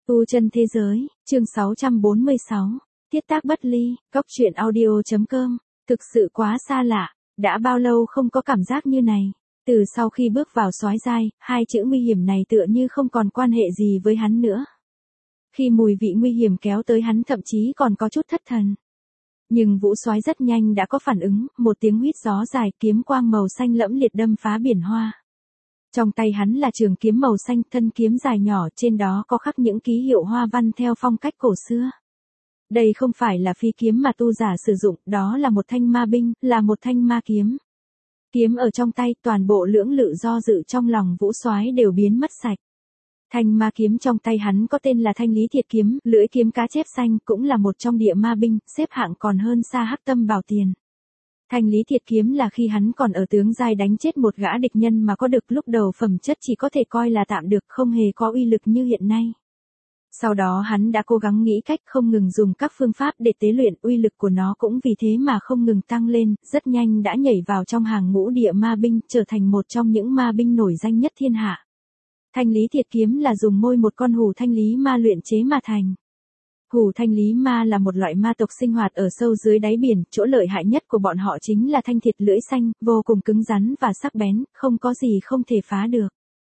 Tu chân thế giới, chương 646, Thiết tác bất ly, Cóc truyện audio.com, thực sự quá xa lạ, đã bao lâu không có cảm giác như này. Từ sau khi bước vào soái giai, hai chữ nguy hiểm này tựa như không còn quan hệ gì với hắn nữa. Khi mùi vị nguy hiểm kéo tới hắn thậm chí còn có chút thất thần. Nhưng Vũ Soái rất nhanh đã có phản ứng, một tiếng huýt gió dài, kiếm quang màu xanh lẫm liệt đâm phá biển hoa. Trong tay hắn là trường kiếm màu xanh, thân kiếm dài nhỏ, trên đó có khắc những ký hiệu hoa văn theo phong cách cổ xưa. Đây không phải là phi kiếm mà tu giả sử dụng, đó là một thanh ma binh, là một thanh ma kiếm. Kiếm ở trong tay, toàn bộ lưỡng lự do dự trong lòng Vũ Soái đều biến mất sạch. Thanh ma kiếm trong tay hắn có tên là Thanh Lý Thiệt Kiếm, lưỡi kiếm cá chép xanh, cũng là một trong địa ma binh, xếp hạng còn hơn xa Hắc Tâm Bảo Tiền. Thanh Lý Thiệt Kiếm là khi hắn còn ở tướng giai đánh chết một gã địch nhân mà có được, lúc đầu phẩm chất chỉ có thể coi là tạm được, không hề có uy lực như hiện nay. Sau đó hắn đã cố gắng nghĩ cách không ngừng dùng các phương pháp để tế luyện, uy lực của nó cũng vì thế mà không ngừng tăng lên, rất nhanh đã nhảy vào trong hàng ngũ địa ma binh, trở thành một trong những ma binh nổi danh nhất thiên hạ. Thanh Lý Thiệt Kiếm là dùng môi một con hủ thanh lý ma luyện chế mà thành. Hủ thanh lý ma là một loại ma tộc sinh hoạt ở sâu dưới đáy biển, chỗ lợi hại nhất của bọn họ chính là thanh thiệt lưỡi xanh, vô cùng cứng rắn và sắc bén, không có gì không thể phá được.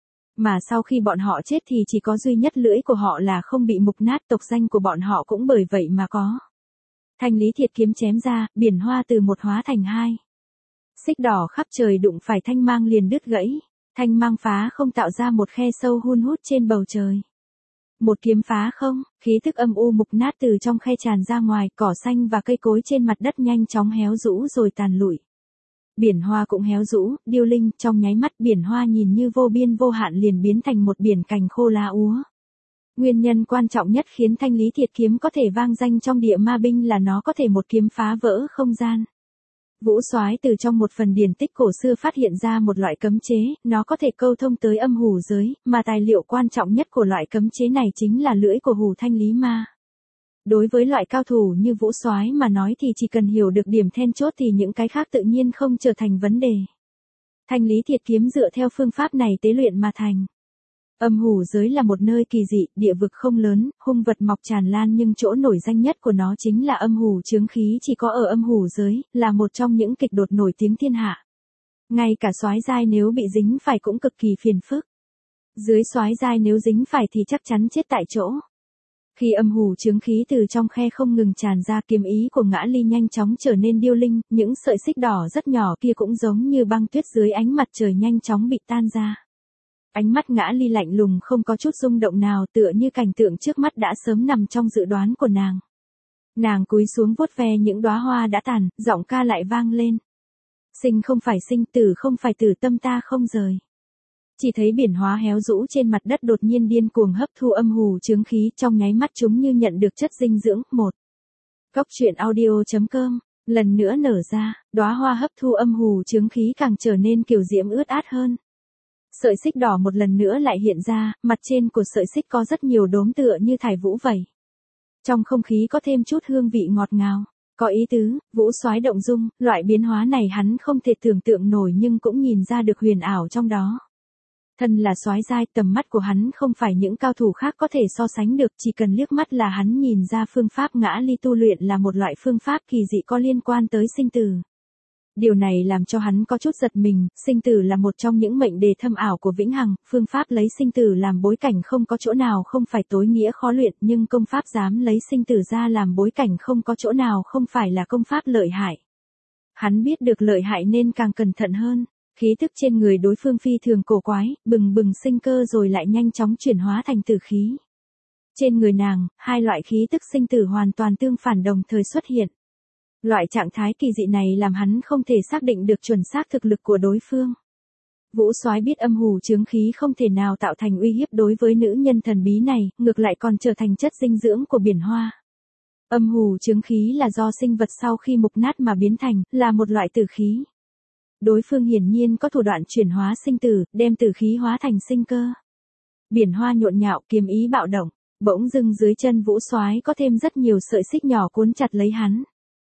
Mà sau khi bọn họ chết thì chỉ có duy nhất lưỡi của họ là không bị mục nát, tộc danh của bọn họ cũng bởi vậy mà có. Thanh Lý Thiệt Kiếm chém ra, biển hoa từ một hóa thành hai. Xích đỏ khắp trời đụng phải thanh mang liền đứt gãy. Thanh mang phá không tạo ra một khe sâu hun hút trên bầu trời. Một kiếm phá không, khí tức âm u mục nát từ trong khe tràn ra ngoài, cỏ xanh và cây cối trên mặt đất nhanh chóng héo rũ rồi tàn lụi. Biển hoa cũng héo rũ, điêu linh, trong nháy mắt biển hoa nhìn như vô biên vô hạn liền biến thành một biển cành khô lá úa. Nguyên nhân quan trọng nhất khiến Thanh Lý Thiệt Kiếm có thể vang danh trong địa ma binh là nó có thể một kiếm phá vỡ không gian. Vũ Soái từ trong một phần điển tích cổ xưa phát hiện ra một loại cấm chế, nó có thể câu thông tới âm hủ giới, mà tài liệu quan trọng nhất của loại cấm chế này chính là lưỡi của hủ thanh lý ma. Đối với loại cao thủ như Vũ Soái mà nói thì chỉ cần hiểu được điểm then chốt thì những cái khác tự nhiên không trở thành vấn đề. Thanh Lý Thiệt Kiếm dựa theo phương pháp này tế luyện mà thành. Âm hủ giới là một nơi kỳ dị, địa vực không lớn, hung vật mọc tràn lan, nhưng chỗ nổi danh nhất của nó chính là âm hủ chướng khí chỉ có ở âm hủ giới, là một trong những kịch đột nổi tiếng thiên hạ. Ngay cả soái giai nếu bị dính phải cũng cực kỳ phiền phức. Dưới soái giai nếu dính phải thì chắc chắn chết tại chỗ. Khi âm hủ chướng khí từ trong khe không ngừng tràn ra, kiếm ý của Ngã Ly nhanh chóng trở nên điêu linh, những sợi xích đỏ rất nhỏ kia cũng giống như băng tuyết dưới ánh mặt trời nhanh chóng bị tan ra. Ánh mắt Ngã Ly lạnh lùng không có chút rung động nào, tựa như cảnh tượng trước mắt đã sớm nằm trong dự đoán của nàng. Nàng cúi xuống vuốt ve những đóa hoa đã tàn, giọng ca lại vang lên. Sinh không phải sinh, tử không phải tử, tâm ta không rời. Chỉ thấy biển hoa héo rũ trên mặt đất đột nhiên điên cuồng hấp thu âm hủ chướng khí, trong nháy mắt chúng như nhận được chất dinh dưỡng. Cóc truyện audio.com, lần nữa nở ra, đóa hoa hấp thu âm hủ chướng khí càng trở nên kiều diễm ướt át hơn. Sợi xích đỏ một lần nữa lại hiện ra, mặt trên của sợi xích có rất nhiều đốm tựa như thải vũ vậy. Trong không khí có thêm chút hương vị ngọt ngào, có ý tứ. Vũ Soái động dung, loại biến hóa này hắn không thể tưởng tượng nổi nhưng cũng nhìn ra được huyền ảo trong đó. Thân là soái giai, tầm mắt của hắn không phải những cao thủ khác có thể so sánh được, chỉ cần liếc mắt là hắn nhìn ra phương pháp Ngã Ly tu luyện là một loại phương pháp kỳ dị có liên quan tới sinh tử. Điều này làm cho hắn có chút giật mình, sinh tử là một trong những mệnh đề thâm ảo của vĩnh hằng, phương pháp lấy sinh tử làm bối cảnh không có chỗ nào không phải tối nghĩa khó luyện, nhưng công pháp dám lấy sinh tử ra làm bối cảnh không có chỗ nào không phải là công pháp lợi hại. Hắn biết được lợi hại nên càng cẩn thận hơn, khí tức trên người đối phương phi thường cổ quái, bừng bừng sinh cơ rồi lại nhanh chóng chuyển hóa thành tử khí. Trên người nàng, hai loại khí tức sinh tử hoàn toàn tương phản đồng thời xuất hiện. Loại trạng thái kỳ dị này làm hắn không thể xác định được chuẩn xác thực lực của đối phương. Vũ Soái biết âm hủ chướng khí không thể nào tạo thành uy hiếp đối với nữ nhân thần bí này, ngược lại còn trở thành chất dinh dưỡng của biển hoa. Âm hủ chướng khí là do sinh vật sau khi mục nát mà biến thành, là một loại tử khí. Đối phương hiển nhiên có thủ đoạn chuyển hóa sinh tử, đem tử khí hóa thành sinh cơ. Biển hoa nhộn nhạo, kiếm ý bạo động, bỗng dưng dưới chân Vũ Soái có thêm rất nhiều sợi xích nhỏ cuốn chặt lấy hắn.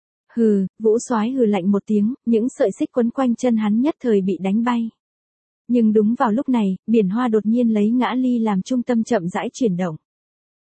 Hừ, Vũ Soái hừ lạnh một tiếng, những sợi xích quấn quanh chân hắn nhất thời bị đánh bay. Nhưng đúng vào lúc này, biển hoa đột nhiên lấy Ngã Ly làm trung tâm chậm rãi chuyển động.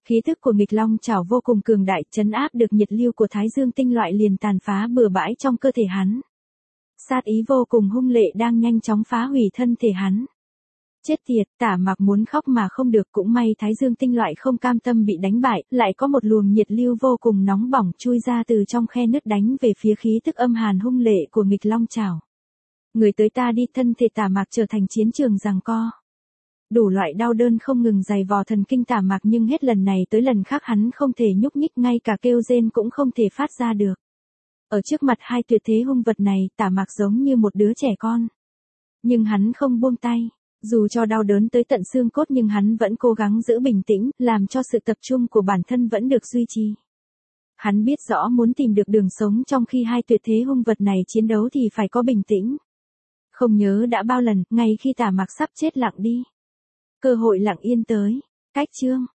Khí tức của nghịch long chảo vô cùng cường đại, trấn áp được nhiệt lưu của thái dương tinh loại liền tàn phá bừa bãi trong cơ thể hắn. Sát ý vô cùng hung lệ đang nhanh chóng phá hủy thân thể hắn. Chết tiệt, Tả Mạc muốn khóc mà không được, cũng may thái dương tinh loại không cam tâm bị đánh bại, lại có một luồng nhiệt lưu vô cùng nóng bỏng chui ra từ trong khe nứt đánh về phía khí tức âm hàn hung lệ của nghịch long chảo. Người tới ta đi, thân thể Tả Mạc trở thành chiến trường giằng co. Đủ loại đau đớn không ngừng dày vò thần kinh Tả Mạc, nhưng hết lần này tới lần khác hắn không thể nhúc nhích, ngay cả kêu rên cũng không thể phát ra được. Ở trước mặt hai tuyệt thế hung vật này, Tả Mạc giống như một đứa trẻ con. Nhưng hắn không buông tay. Dù cho đau đớn tới tận xương cốt nhưng hắn vẫn cố gắng giữ bình tĩnh, làm cho sự tập trung của bản thân vẫn được duy trì. Hắn biết rõ muốn tìm được đường sống trong khi hai tuyệt thế hung vật này chiến đấu thì phải có bình tĩnh. Không nhớ đã bao lần, ngay khi Tả Mạc sắp chết lặng đi. Cơ hội lặng yên tới. Cách chương.